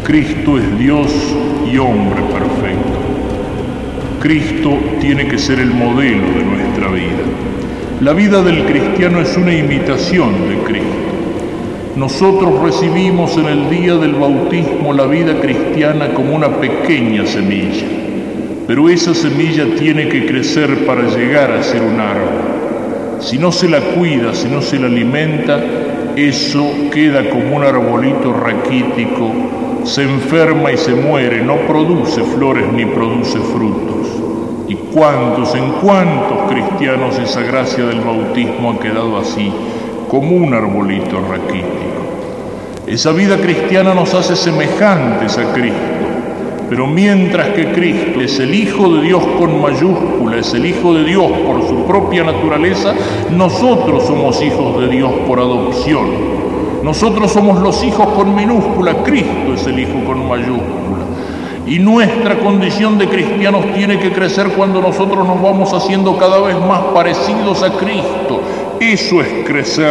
Cristo es Dios y hombre perfecto. Cristo tiene que ser el modelo de nuestra vida. La vida del cristiano es una imitación de Cristo. Nosotros recibimos en el día del bautismo la vida cristiana como una pequeña semilla, pero esa semilla tiene que crecer para llegar a ser un árbol. Si no se la cuida, si no se la alimenta, eso queda como un arbolito raquítico, se enferma y se muere, no produce flores ni produce frutos. ¿Y cuántos, en cuántos cristianos esa gracia del bautismo ha quedado así, como un arbolito raquítico? Esa vida cristiana nos hace semejantes a Cristo, pero mientras que Cristo es el Hijo de Dios con mayúscula, es el Hijo de Dios por su propia naturaleza, nosotros somos hijos de Dios por adopción. Nosotros somos los hijos con minúscula, Cristo es el Hijo con mayúscula. Y nuestra condición de cristianos tiene que crecer cuando nosotros nos vamos haciendo cada vez más parecidos a Cristo. Eso es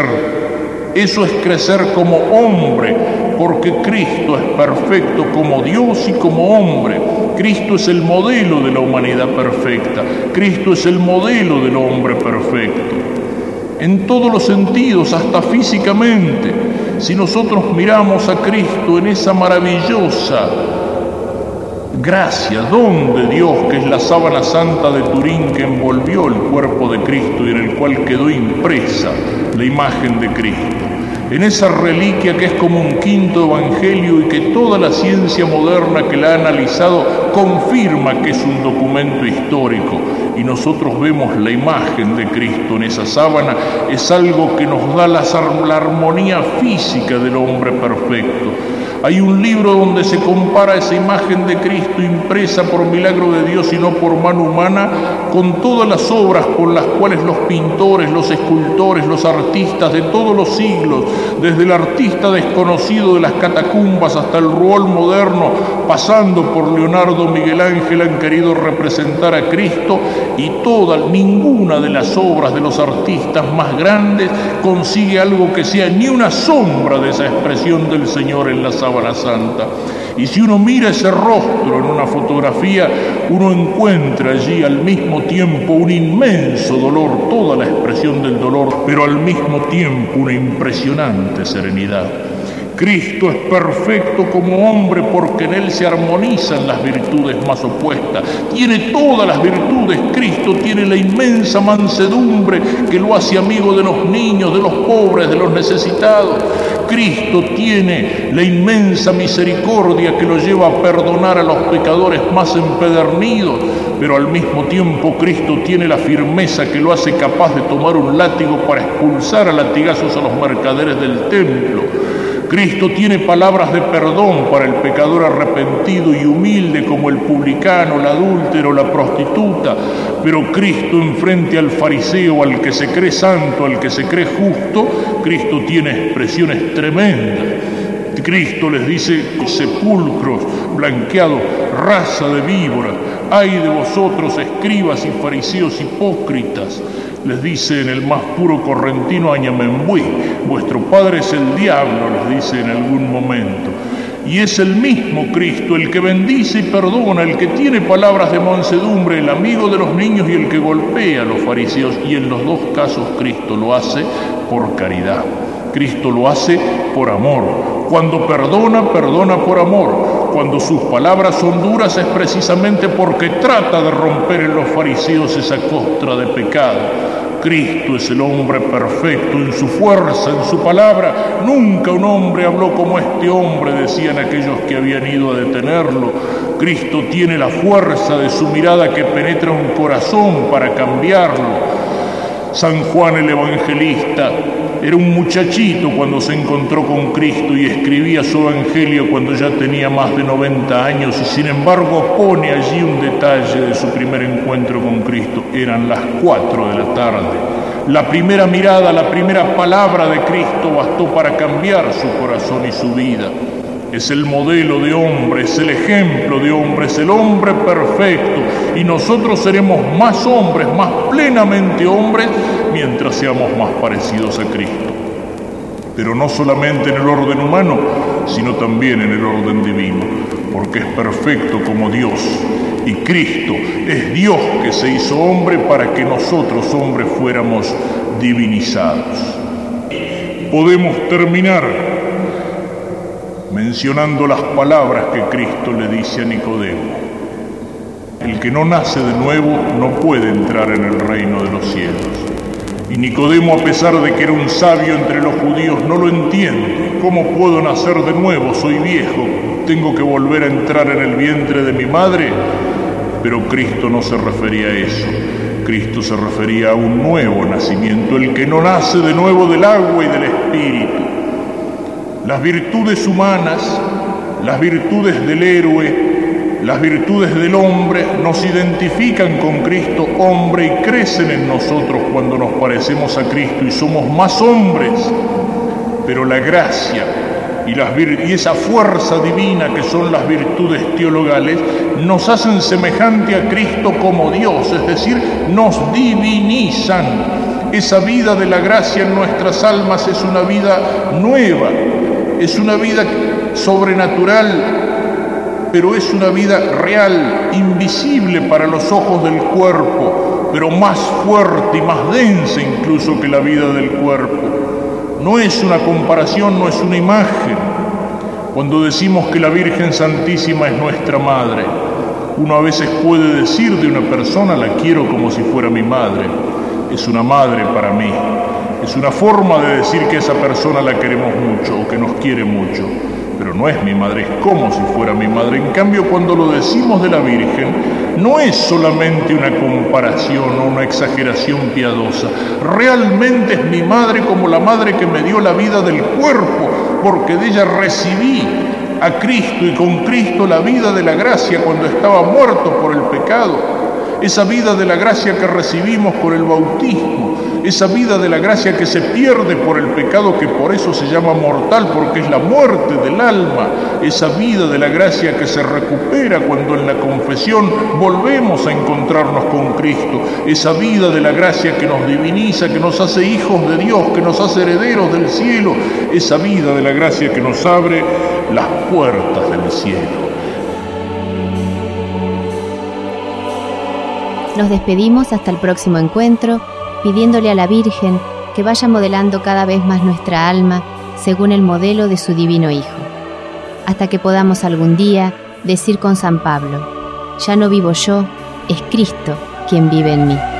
crecer como hombre, porque Cristo es perfecto como Dios y como hombre. Cristo es el modelo de la humanidad perfecta. Cristo es el modelo del hombre perfecto. En todos los sentidos, hasta físicamente. Si nosotros miramos a Cristo en esa maravillosa gracia, don de Dios, que es la sábana santa de Turín que envolvió el cuerpo de Cristo y en el cual quedó impresa la imagen de Cristo, en esa reliquia que es como un quinto evangelio y que toda la ciencia moderna que la ha analizado confirma que es un documento histórico, y nosotros vemos la imagen de Cristo en esa sábana, es algo que nos da la armonía física del hombre perfecto. Hay un libro donde se compara esa imagen de Cristo impresa por milagro de Dios y no por mano humana con todas las obras con las cuales los pintores, los escultores, los artistas de todos los siglos, desde el artista desconocido de las catacumbas hasta el Rouault moderno, pasando por Leonardo, Miguel Ángel, han querido representar a Cristo, y ninguna de las obras de los artistas más grandes consigue algo que sea ni una sombra de esa expresión del Señor en la sábana santa. Y si uno mira ese rostro en una fotografía, uno encuentra allí al mismo tiempo un inmenso dolor, toda la expresión del dolor, pero al mismo tiempo una impresionante serenidad. Cristo es perfecto como hombre porque en él se armonizan las virtudes más opuestas. Tiene todas las virtudes. Cristo tiene la inmensa mansedumbre que lo hace amigo de los niños, de los pobres, de los necesitados. Cristo tiene la inmensa misericordia que lo lleva a perdonar a los pecadores más empedernidos, pero al mismo tiempo Cristo tiene la firmeza que lo hace capaz de tomar un látigo para expulsar a latigazos a los mercaderes del templo. Cristo tiene palabras de perdón para el pecador arrepentido y humilde como el publicano, el adúltero, la prostituta, pero Cristo enfrente al fariseo, al que se cree santo, al que se cree justo, Cristo tiene expresiones tremendas. Cristo les dice: sepulcros blanqueados, raza de víboras, ay de vosotros, escribas y fariseos hipócritas. Les dice en el más puro correntino Añamembuí: vuestro padre es el diablo, les dice en algún momento. Y es el mismo Cristo el que bendice y perdona, el que tiene palabras de mansedumbre, el amigo de los niños y el que golpea a los fariseos. Y en los dos casos Cristo lo hace por caridad. Cristo lo hace por amor. Cuando perdona, perdona por amor. Cuando sus palabras son duras es precisamente porque trata de romper en los fariseos esa costra de pecado. Cristo es el hombre perfecto en su fuerza, en su palabra. Nunca un hombre habló como este hombre, decían aquellos que habían ido a detenerlo. Cristo tiene la fuerza de su mirada que penetra un corazón para cambiarlo. San Juan el Evangelista era un muchachito cuando se encontró con Cristo y escribía su evangelio cuando ya tenía más de 90 años, y sin embargo pone allí un detalle de su primer encuentro con Cristo. Eran las 4 de la tarde. La primera mirada, la primera palabra de Cristo bastó para cambiar su corazón y su vida. Es el modelo de hombre, es el ejemplo de hombre, es el hombre perfecto, y nosotros seremos más hombres, más plenamente hombres, mientras seamos más parecidos a Cristo. pero no solamente en el orden humano, sino también en el orden divino, porque es perfecto como Dios, y Cristo es Dios que se hizo hombre para que nosotros, hombres, fuéramos divinizados. Podemos terminar mencionando las palabras que Cristo le dice a Nicodemo. El que no nace de nuevo no puede entrar en el reino de los cielos. Y Nicodemo, a pesar de que era un sabio entre los judíos, no lo entiende. ¿Cómo puedo nacer de nuevo? Soy viejo, tengo que volver a entrar en el vientre de mi madre. Pero Cristo no se refería a eso. Cristo se refería a un nuevo nacimiento, el que no nace de nuevo del agua y del Espíritu. Las virtudes humanas, las virtudes del héroe, las virtudes del hombre nos identifican con Cristo hombre y crecen en nosotros cuando nos parecemos a Cristo y somos más hombres. Pero la gracia y esa fuerza divina que son las virtudes teologales nos hacen semejante a Cristo como Dios, es decir, nos divinizan. Esa vida de la gracia en nuestras almas es una vida nueva, es una vida sobrenatural, pero es una vida real, invisible para los ojos del cuerpo, pero más fuerte y más densa incluso que la vida del cuerpo. No es una comparación, no es una imagen. Cuando decimos que la Virgen Santísima es nuestra madre, uno a veces puede decir de una persona, la quiero como si fuera mi madre. Es una madre para mí. Es una forma de decir que a esa persona la queremos mucho o que nos quiere mucho. Pero no es mi madre, es como si fuera mi madre. En cambio, cuando lo decimos de la Virgen, no es solamente una comparación o una exageración piadosa. Realmente es mi madre como la madre que me dio la vida del cuerpo, porque de ella recibí a Cristo y con Cristo la vida de la gracia cuando estaba muerto por el pecado. Esa vida de la gracia que recibimos por el bautismo, esa vida de la gracia que se pierde por el pecado, que por eso se llama mortal, porque es la muerte del alma, esa vida de la gracia que se recupera cuando en la confesión volvemos a encontrarnos con Cristo, esa vida de la gracia que nos diviniza, que nos hace hijos de Dios, que nos hace herederos del cielo, esa vida de la gracia que nos abre las puertas del cielo. Nos despedimos hasta el próximo encuentro, pidiéndole a la Virgen que vaya modelando cada vez más nuestra alma según el modelo de su divino Hijo, hasta que podamos algún día decir con San Pablo: ya no vivo yo, es Cristo quien vive en mí.